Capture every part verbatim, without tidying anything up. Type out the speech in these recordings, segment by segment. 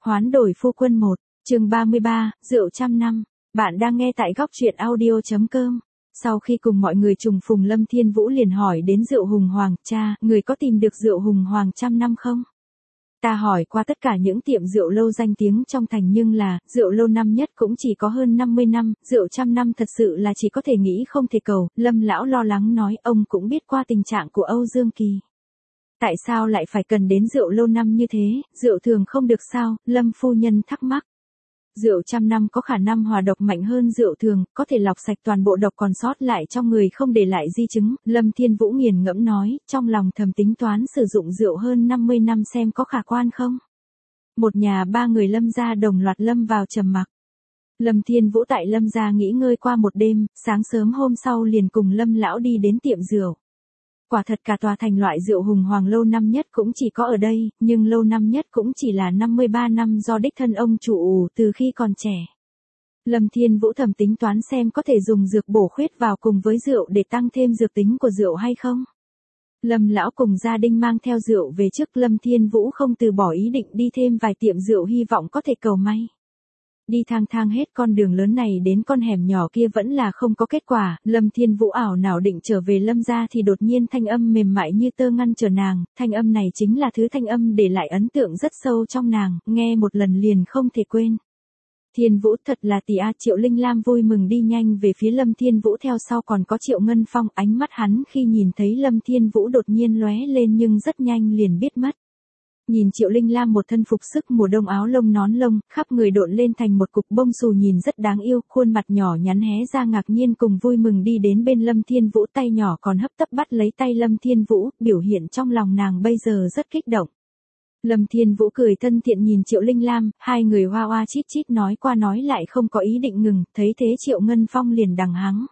Hoán đổi phu quân một, chương ba mươi ba, rượu trăm năm. Bạn đang nghe tại góc truyện audio chấm com. Sau khi cùng mọi người trùng phùng, Lâm Thiên Vũ liền hỏi đến rượu hùng hoàng, cha, người có tìm được rượu hùng hoàng trăm năm không? Ta hỏi qua tất cả những tiệm rượu lâu danh tiếng trong thành nhưng là, rượu lâu năm nhất cũng chỉ có hơn năm mươi năm, rượu trăm năm thật sự là chỉ có thể nghĩ không thể cầu. Lâm lão lo lắng nói, ông cũng biết qua tình trạng của Âu Dương Kỳ. Tại sao lại phải cần đến rượu lâu năm như thế, rượu thường không được sao? Lâm phu nhân thắc mắc. Rượu trăm năm có khả năng hòa độc mạnh hơn rượu thường, có thể lọc sạch toàn bộ độc còn sót lại trong người không để lại di chứng. Lâm Thiên Vũ nghiền ngẫm nói, trong lòng thầm tính toán sử dụng rượu hơn năm mươi năm xem có khả quan không. Một nhà ba người Lâm gia đồng loạt lâm vào trầm mặc. Lâm Thiên Vũ tại Lâm gia nghỉ ngơi qua một đêm, sáng sớm hôm sau liền cùng Lâm lão đi đến tiệm rượu. Quả thật cả tòa thành loại rượu hùng hoàng lâu năm nhất cũng chỉ có ở đây, nhưng lâu năm nhất cũng chỉ là năm mươi ba năm do đích thân ông chủ ủ từ khi còn trẻ. Lâm Thiên Vũ thầm tính toán xem có thể dùng dược bổ khuyết vào cùng với rượu để tăng thêm dược tính của rượu hay không. Lâm lão cùng gia đình mang theo rượu về trước. Lâm Thiên Vũ không từ bỏ ý định đi thêm vài tiệm rượu hy vọng có thể cầu may. Đi thang thang hết con đường lớn này đến con hẻm nhỏ kia vẫn là không có kết quả. Lâm Thiên Vũ ảo nào định trở về Lâm gia thì đột nhiên thanh âm mềm mại như tơ ngăn trở nàng. Thanh âm này chính là thứ thanh âm để lại ấn tượng rất sâu trong nàng, nghe một lần liền không thể quên. Thiên Vũ, thật là tỷ a. Triệu Linh Lam vui mừng đi nhanh về phía Lâm Thiên Vũ, theo sau còn có Triệu Ngân Phong. Ánh mắt hắn khi nhìn thấy Lâm Thiên Vũ đột nhiên lóe lên nhưng rất nhanh liền biết mất. Nhìn Triệu Linh Lam một thân phục sức mùa đông, áo lông nón lông, khắp người độn lên thành một cục bông xù nhìn rất đáng yêu, khuôn mặt nhỏ nhắn hé ra ngạc nhiên cùng vui mừng đi đến bên Lâm Thiên Vũ, tay nhỏ còn hấp tấp bắt lấy tay Lâm Thiên Vũ, biểu hiện trong lòng nàng bây giờ rất kích động. Lâm Thiên Vũ cười thân thiện nhìn Triệu Linh Lam, hai người hoa hoa chít chít nói qua nói lại không có ý định ngừng, thấy thế Triệu Ngân Phong liền đằng hắng.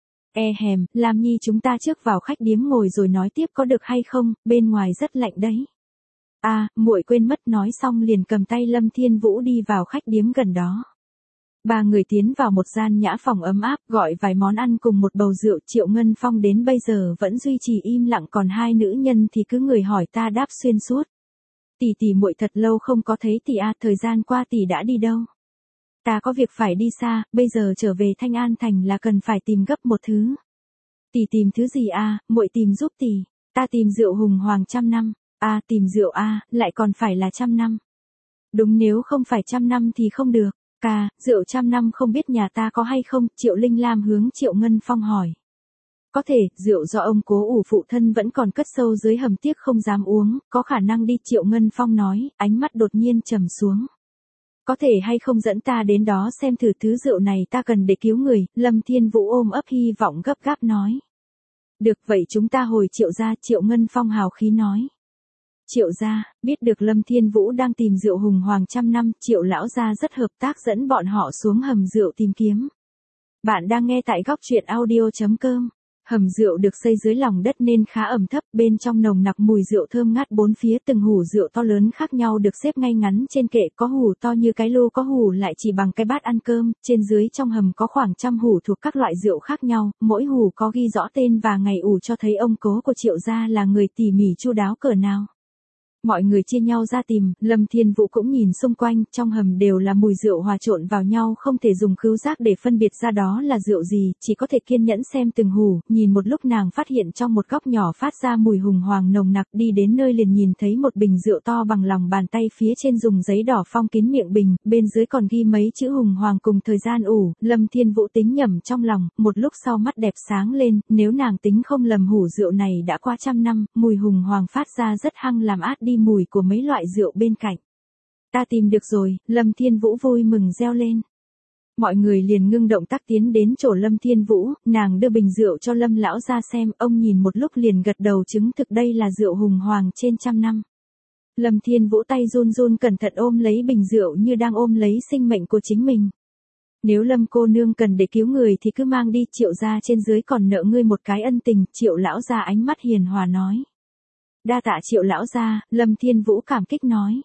E hèm, Lam Nhi chúng ta trước vào khách điếm ngồi rồi nói tiếp có được hay không, bên ngoài rất lạnh đấy. A, à, muội quên mất, nói xong liền cầm tay Lâm Thiên Vũ đi vào khách điếm gần đó. Ba người tiến vào một gian nhã phòng ấm áp, gọi vài món ăn cùng một bầu rượu. Triệu Ngân Phong đến bây giờ vẫn duy trì im lặng, còn hai nữ nhân thì cứ người hỏi ta đáp xuyên suốt. Tỷ tỷ muội thật lâu không có thấy tỷ a, thời gian qua tỷ đã đi đâu? Ta có việc phải đi xa, bây giờ trở về Thanh An thành là cần phải tìm gấp một thứ. Tỷ tìm thứ gì a? Muội tìm giúp tỷ. Ta tìm rượu hùng hoàng trăm năm. A, à, tìm rượu a, à, lại còn phải là trăm năm. Đúng, nếu không phải trăm năm thì không được. Ca, rượu trăm năm không biết nhà ta có hay không? Triệu Linh Lam hướng Triệu Ngân Phong hỏi. Có thể, rượu do ông cố ủ phụ thân vẫn còn cất sâu dưới hầm, tiếc không dám uống, có khả năng đi. Triệu Ngân Phong nói, ánh mắt đột nhiên trầm xuống. Có thể hay không dẫn ta đến đó xem thử, thứ rượu này ta cần để cứu người. Lâm Thiên Vũ ôm ấp hy vọng gấp gáp nói. Được, vậy chúng ta hồi Triệu gia. Triệu Ngân Phong hào khí nói. Triệu gia, biết được Lâm Thiên Vũ đang tìm rượu hùng hoàng trăm năm, Triệu lão gia rất hợp tác dẫn bọn họ xuống hầm rượu tìm kiếm. Bạn đang nghe tại góc truyện audio chấm com. Hầm rượu được xây dưới lòng đất nên khá ẩm thấp, bên trong nồng nặc mùi rượu thơm ngát bốn phía, từng hủ rượu to lớn khác nhau được xếp ngay ngắn trên kệ, có hủ to như cái lô, có hủ lại chỉ bằng cái bát ăn cơm, trên dưới trong hầm có khoảng trăm hủ thuộc các loại rượu khác nhau, mỗi hủ có ghi rõ tên và ngày ủ, cho thấy ông cố của Triệu gia là người tỉ mỉ chu đáo cỡ nào. Mọi người chia nhau ra tìm, Lâm Thiên Vũ cũng nhìn xung quanh, trong hầm đều là mùi rượu hòa trộn vào nhau, không thể dùng khứu giác để phân biệt ra đó là rượu gì, chỉ có thể kiên nhẫn xem từng hủ. Nhìn một lúc nàng phát hiện trong một góc nhỏ phát ra mùi hùng hoàng nồng nặc, đi đến nơi liền nhìn thấy một bình rượu to bằng lòng bàn tay, phía trên dùng giấy đỏ phong kín miệng bình, bên dưới còn ghi mấy chữ hùng hoàng cùng thời gian ủ. Lâm Thiên Vũ tính nhẩm trong lòng, một lúc sau mắt đẹp sáng lên, nếu nàng tính không lầm hủ rượu này đã qua trăm năm, mùi hùng hoàng phát ra rất hăng làm át đi mùi của mấy loại rượu bên cạnh. Ta tìm được rồi, Lâm Thiên Vũ vui mừng reo lên. Mọi người liền ngưng động tác tiến đến chỗ Lâm Thiên Vũ, nàng đưa bình rượu cho Lâm lão ra xem, ông nhìn một lúc liền gật đầu chứng thực đây là rượu hùng hoàng trên trăm năm. Lâm Thiên Vũ tay run run cẩn thận ôm lấy bình rượu như đang ôm lấy sinh mệnh của chính mình. Nếu Lâm cô nương cần để cứu người thì cứ mang đi, Triệu gia trên dưới còn nợ ngươi một cái ân tình. Triệu lão gia ánh mắt hiền hòa nói. Đa tạ Triệu lão gia, Lâm Thiên Vũ cảm kích nói.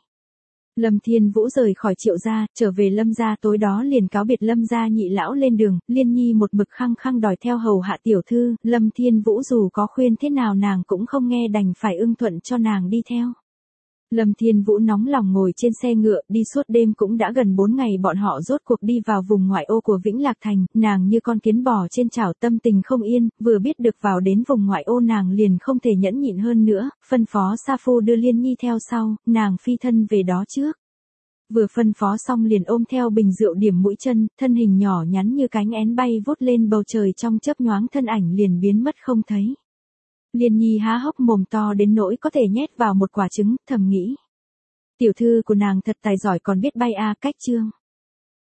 Lâm Thiên Vũ rời khỏi Triệu gia, trở về Lâm gia, tối đó liền cáo biệt Lâm gia nhị lão lên đường. Liên Nhi một mực khăng khăng đòi theo hầu hạ tiểu thư, Lâm Thiên Vũ dù có khuyên thế nào nàng cũng không nghe, đành phải ưng thuận cho nàng đi theo. Lâm Thiên Vũ nóng lòng ngồi trên xe ngựa, đi suốt đêm cũng đã gần bốn ngày bọn họ rốt cuộc đi vào vùng ngoại ô của Vĩnh Lạc Thành, nàng như con kiến bò trên chảo tâm tình không yên, vừa biết được vào đến vùng ngoại ô nàng liền không thể nhẫn nhịn hơn nữa, phân phó Sa Phu đưa Liên Nhi theo sau, nàng phi thân về đó trước. Vừa phân phó xong liền ôm theo bình rượu điểm mũi chân, thân hình nhỏ nhắn như cánh én bay vút lên bầu trời trong chớp nhoáng thân ảnh liền biến mất không thấy. Liên Nhi há hốc mồm to đến nỗi có thể nhét vào một quả trứng, thầm nghĩ. Tiểu thư của nàng thật tài giỏi còn biết bay a. Cách chương.